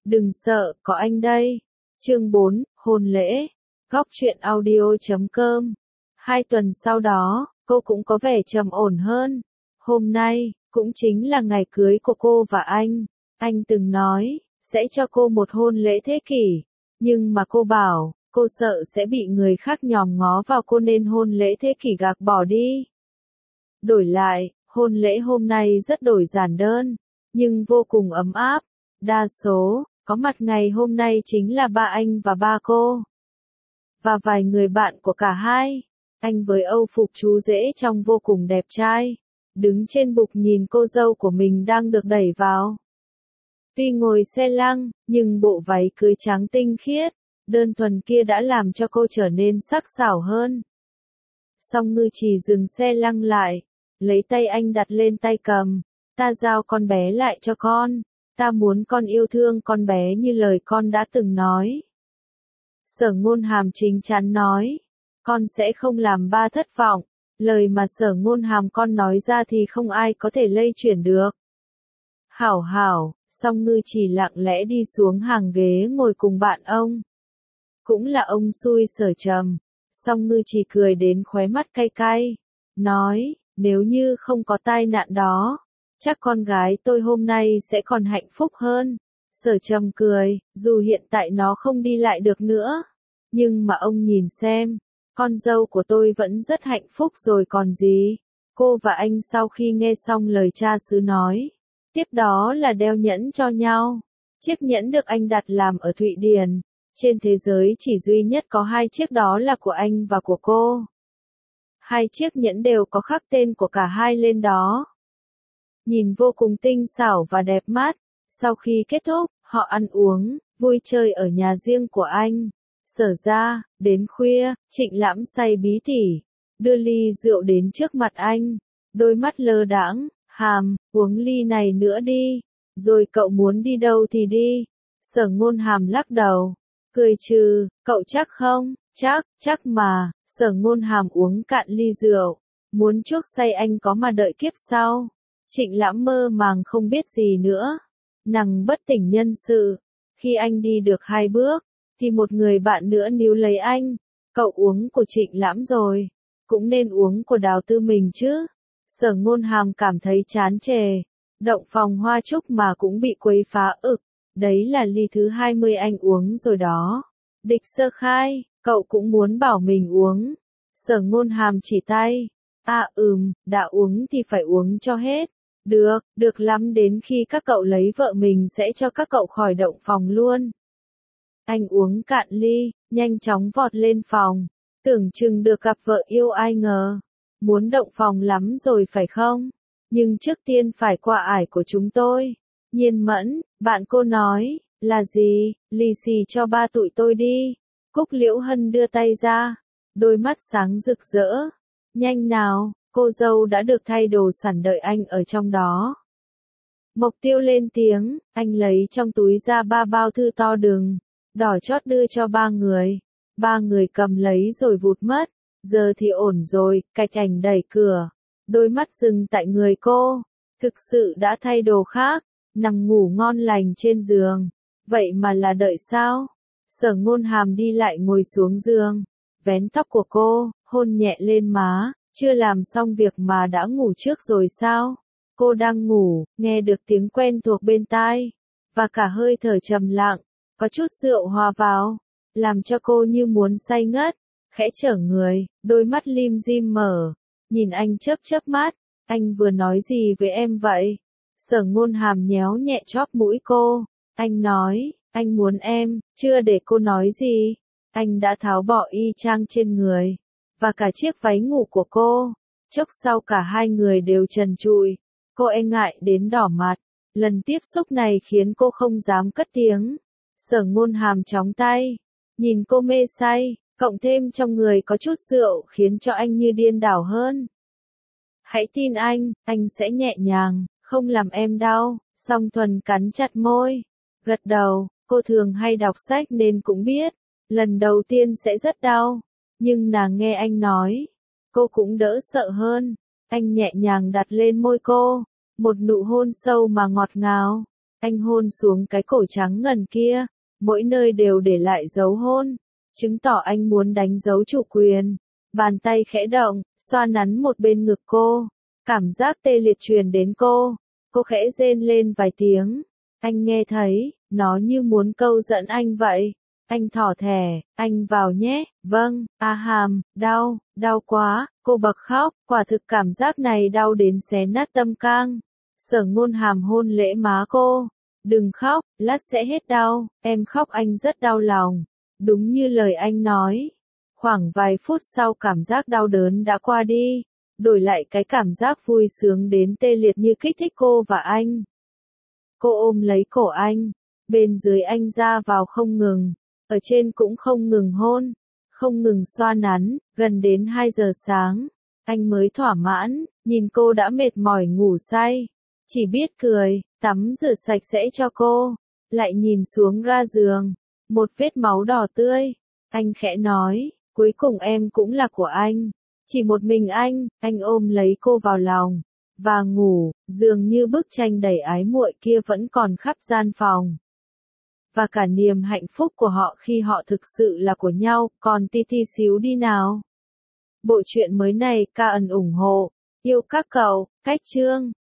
Đừng sợ, có anh đây. Chương 4, hôn lễ. Góc truyện audio.com. 2 tuần sau đó, cô cũng có vẻ trầm ổn hơn. Hôm nay, cũng chính là ngày cưới của cô và anh. Anh từng nói, sẽ cho cô một hôn lễ thế kỷ. Nhưng mà cô bảo, cô sợ sẽ bị người khác nhòm ngó vào cô nên hôn lễ thế kỷ gạc bỏ đi. Đổi lại, hôn lễ hôm nay rất đổi giản đơn, nhưng vô cùng ấm áp. Đa số, có mặt ngày hôm nay chính là ba anh và ba cô. Và vài người bạn của cả hai. Anh với âu phục chú rể trông vô cùng đẹp trai. Đứng trên bục nhìn cô dâu của mình đang được đẩy vào. Tuy ngồi xe lăng, nhưng bộ váy cưới trắng tinh khiết, đơn thuần kia đã làm cho cô trở nên sắc sảo hơn. Song Ngư Trì dừng xe lăng lại, lấy tay anh đặt lên tay cầm. Ta giao con bé lại cho con. Ta muốn con yêu thương con bé như lời con đã từng nói. Sở Ngôn Hàm chính chắn nói. Con sẽ không làm ba thất vọng. Lời mà Sở Ngôn Hàm con nói ra thì không ai có thể lay chuyển được. Hảo hảo, Song Ngư Trì lặng lẽ đi xuống hàng ghế ngồi cùng bạn ông. Cũng là ông xui Sở Trầm. Song Ngư Trì cười đến khóe mắt cay cay. Nói, nếu như không có tai nạn đó, chắc con gái tôi hôm nay sẽ còn hạnh phúc hơn. Sở Trầm cười, dù hiện tại nó không đi lại được nữa. Nhưng mà ông nhìn xem, con dâu của tôi vẫn rất hạnh phúc rồi còn gì. Cô và anh sau khi nghe xong lời cha xứ nói, tiếp đó là đeo nhẫn cho nhau. Chiếc nhẫn được anh đặt làm ở Thụy Điển. Trên thế giới chỉ duy nhất có 2 chiếc đó là của anh và của cô. 2 chiếc nhẫn đều có khắc tên của cả hai lên đó. Nhìn vô cùng tinh xảo và đẹp mắt. Sau khi kết thúc, họ ăn uống, vui chơi ở nhà riêng của anh. Sở ra, đến khuya, Trịnh Lãm say bí tỉ, đưa ly rượu đến trước mặt anh. Đôi mắt lơ đãng, Hàm, uống ly này nữa đi. Rồi cậu muốn đi đâu thì đi. Sở Ngôn Hàm lắc đầu, cười trừ, cậu chắc không? Chắc mà. Sở Ngôn Hàm uống cạn ly rượu. Muốn chuốc say anh có mà đợi kiếp sau. Trịnh Lãm mơ màng không biết gì nữa. Nàng bất tỉnh nhân sự. Khi anh đi được 2 bước, thì một người bạn nữa níu lấy anh. Cậu uống của Trịnh Lãm rồi. Cũng nên uống của Đào Tư mình chứ. Sở Ngôn Hàm cảm thấy chán chề. Động phòng hoa trúc mà cũng bị quấy phá ực. Đấy là ly thứ 20 anh uống rồi đó. Địch Sơ khai, cậu cũng muốn bảo mình uống. Sở Ngôn Hàm chỉ tay. Đã uống thì phải uống cho hết. Được lắm, đến khi các cậu lấy vợ mình sẽ cho các cậu khỏi động phòng luôn. Anh uống cạn ly, nhanh chóng vọt lên phòng. Tưởng chừng được gặp vợ yêu ai ngờ. Muốn động phòng lắm rồi phải không? Nhưng trước tiên phải qua ải của chúng tôi. Nhiên Mẫn, bạn cô nói, là gì? Lì xì cho ba tụi tôi đi. Cúc Liễu Hân đưa tay ra. Đôi mắt sáng rực rỡ. Nhanh nào, cô dâu đã được thay đồ sẵn đợi anh ở trong đó. Mộc Tiêu lên tiếng, anh lấy trong túi ra 3 bao thư to đừng, đỏ chót đưa cho 3 người. 3 người cầm lấy rồi vụt mất. Giờ thì ổn rồi, Cạch Ảnh đẩy cửa. Đôi mắt dừng tại người cô. Thực sự đã thay đồ khác, nằm ngủ ngon lành trên giường. Vậy mà là đợi sao? Sở Ngôn Hàm đi lại ngồi xuống giường, vén tóc của cô, hôn nhẹ lên má. Chưa làm xong việc mà đã ngủ trước rồi sao? Cô đang ngủ, nghe được tiếng quen thuộc bên tai, và cả hơi thở trầm lặng, có chút rượu hòa vào, làm cho cô như muốn say ngất. Khẽ trở người, đôi mắt lim dim mở, nhìn anh chớp mắt. Anh vừa nói gì với em vậy? Sở Ngôn Hàm nhéo nhẹ chóp mũi cô. Anh nói, anh muốn em. Chưa để cô nói gì, anh đã tháo bỏ y trang trên người, và cả chiếc váy ngủ của cô. Chốc sau cả hai người đều trần trụi. Cô e ngại đến đỏ mặt. Lần tiếp xúc này khiến cô không dám cất tiếng. Sở Ngôn Hàm chóng tay, nhìn cô mê say, cộng thêm trong người có chút rượu khiến cho anh như điên đảo hơn. Hãy tin anh sẽ nhẹ nhàng, không làm em đau. Song Thuần cắn chặt môi, gật đầu. Cô thường hay đọc sách nên cũng biết, lần đầu tiên sẽ rất đau. Nhưng nàng nghe anh nói, cô cũng đỡ sợ hơn. Anh nhẹ nhàng đặt lên môi cô, một nụ hôn sâu mà ngọt ngào. Anh hôn xuống cái cổ trắng ngần kia, mỗi nơi đều để lại dấu hôn, chứng tỏ anh muốn đánh dấu chủ quyền. Bàn tay khẽ động, xoa nắn một bên ngực cô, cảm giác tê liệt truyền đến cô khẽ rên lên vài tiếng. Anh nghe thấy, nó như muốn câu dẫn anh vậy. Anh thỏ thẻ, anh vào nhé, vâng, hàm, đau quá, cô bật khóc, quả thực cảm giác này đau đến xé nát tâm can. Sở Ngôn Hàm hôn lễ má cô, đừng khóc, lát sẽ hết đau, em khóc anh rất đau lòng. Đúng như lời anh nói. Khoảng vài phút sau cảm giác đau đớn đã qua đi, đổi lại cái cảm giác vui sướng đến tê liệt như kích thích cô và anh. Cô ôm lấy cổ anh, bên dưới anh ra vào không ngừng, ở trên cũng không ngừng hôn, không ngừng xoa nắn, gần đến 2 giờ sáng, anh mới thỏa mãn, nhìn cô đã mệt mỏi ngủ say, chỉ biết cười, tắm rửa sạch sẽ cho cô, lại nhìn xuống ra giường, một vết máu đỏ tươi, anh khẽ nói, cuối cùng em cũng là của anh, chỉ một mình anh ôm lấy cô vào lòng, và ngủ, dường như bức tranh đầy ái muội kia vẫn còn khắp gian phòng. Và cả niềm hạnh phúc của họ khi họ thực sự là của nhau, còn ti xíu đi nào. Bộ truyện mới này ca ẩn ủng hộ, yêu các cậu, cách chương.